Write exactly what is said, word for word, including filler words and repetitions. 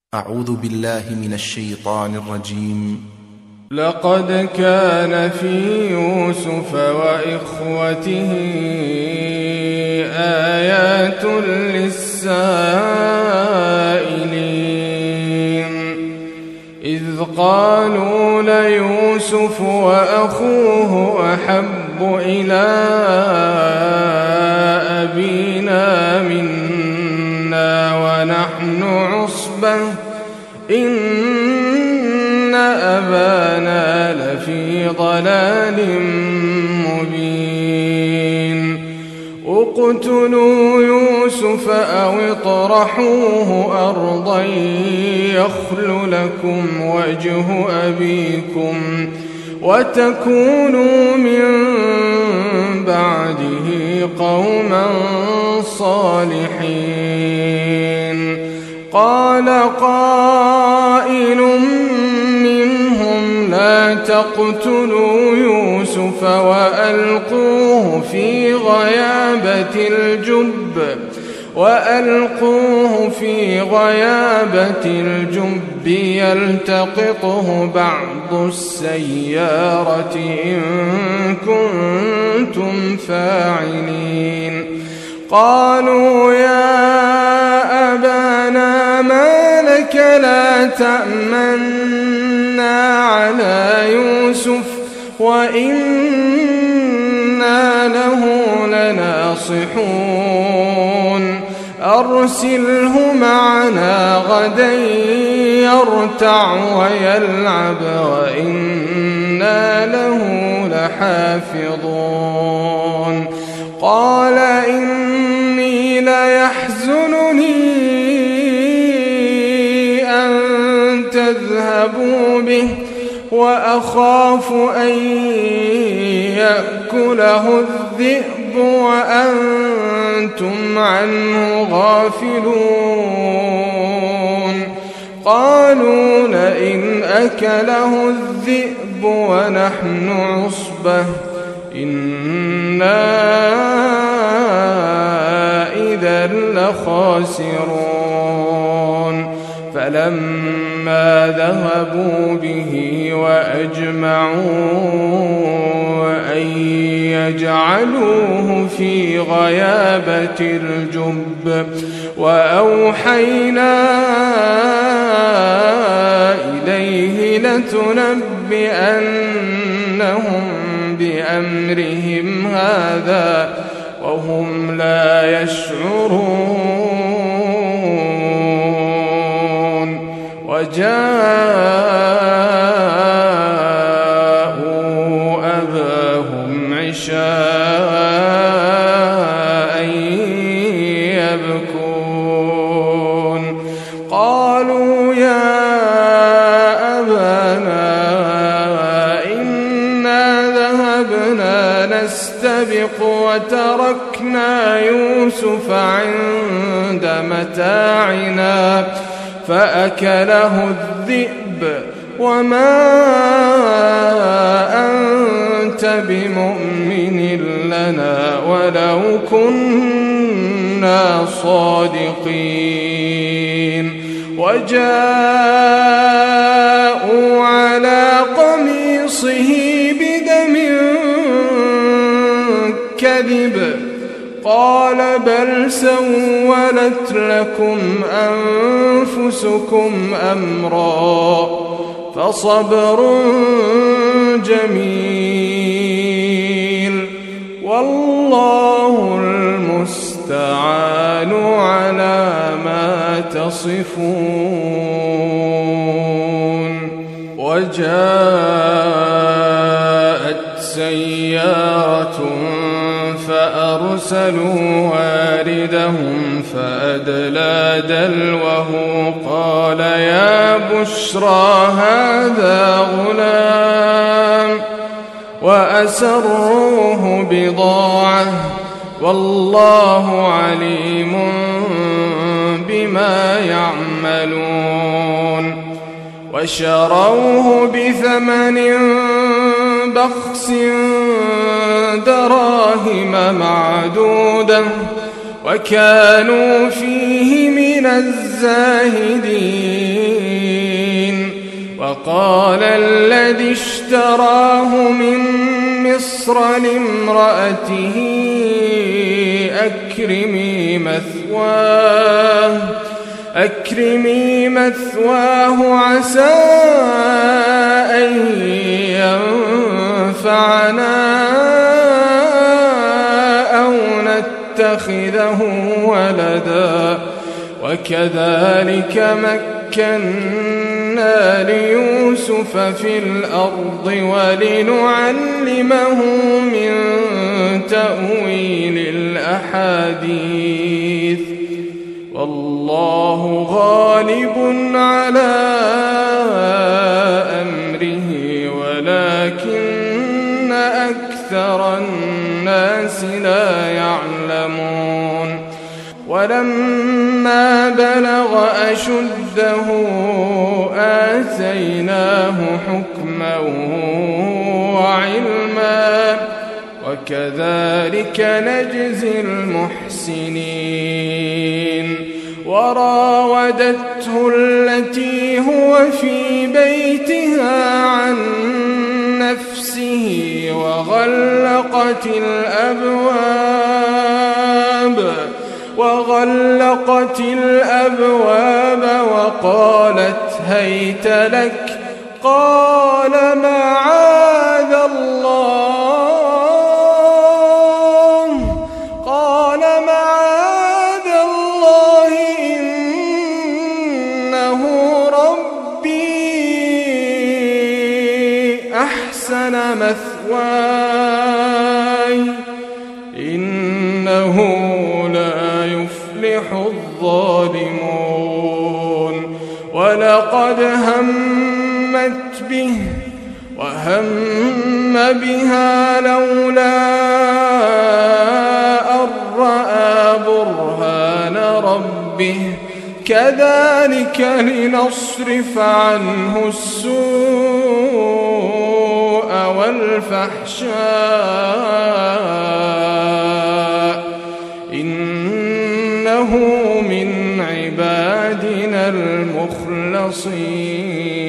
أعوذ بالله من الشيطان الرجيم. لقد كان في يوسف وإخوته آيات للسائلين إذ قالوا ليوسف وأخوه أحب إلى أبينا منا ونحن عصبة إن أبانا لفي ضلال مبين اقتلوا يوسف أو اطرحوه أرضا يخل لكم وجه أبيكم وتكونوا من بعده قوما صالحين. قال قائل منهم لا تقتلوا يوسف وألقوه في غيابة الجب وألقوه في غيابة الجب يلتقطه بعض السيارة إن كنتم فاعلين. قالوا يا أبانا ما لك لا تأمنا على يوسف وإنا له لناصحون أرسله معنا غدا يرتع ويلعب وإنا له لحافظون. قال إني ليحزنني أن تذهبوا به وأخاف أن يأكله الذئب وأنتم عنه غافلون. قالوا لئن أكله الذئب ونحن عصبة إنا إذا لخاسرون. فلما ذهبوا به وأجمعوا أن يجعلوه في غيابة الجب وأوحينا إليه لتنبئنهم بأمرهم هذا وهم لا يشعرون. وجاءوا أباهم عشاء يبكون. قالوا يا نستبق وتركنا يوسف عند متاعنا فأكله الذئب وما أنت بمؤمن لنا ولو كنا صادقين. وجاءوا على قميصه بدم كذب قال بل سولت لكم أنفسكم أمرا فصبر جميل والله المستعان على ما تصفون. وجاءت سيارة فأرسلوا واردهم فأدلى دلوه قال يا بشرى هذا غلام وأسروه بضاعة والله عليم بما يعملون. وشروه بثمن بخس دراهم معدودة وكانوا فيه من الزاهدين. وقال الذي اشتراه من مصر لامرأته أكرمي مثواه أكرمي مثواه عسى أن ينفعنا أو نتخذه ولدا وكذلك مكنا ليوسف في الأرض ولنعلمه من تأويل الأحاديث والله غالب على أمره ولكن أكثر الناس لا يعلمون ولما بلغ أشده آتيناه حكما وعلما وكذلك نجزي المحسنين وراودته التي هو في بيتها عن نفسه وغلقت الأبواب وغلقت الأبواب وقالت هيت لك قال معاذ الله قال معاذ الله إنه ربي أحسن مثواي إنه لا يفلح الظالمون ولقد همت به وهم بها لولا أن رأى برهان ربه كذلك لنصرف عنه السوء والفحشاء إنه من عبادنا المخلصين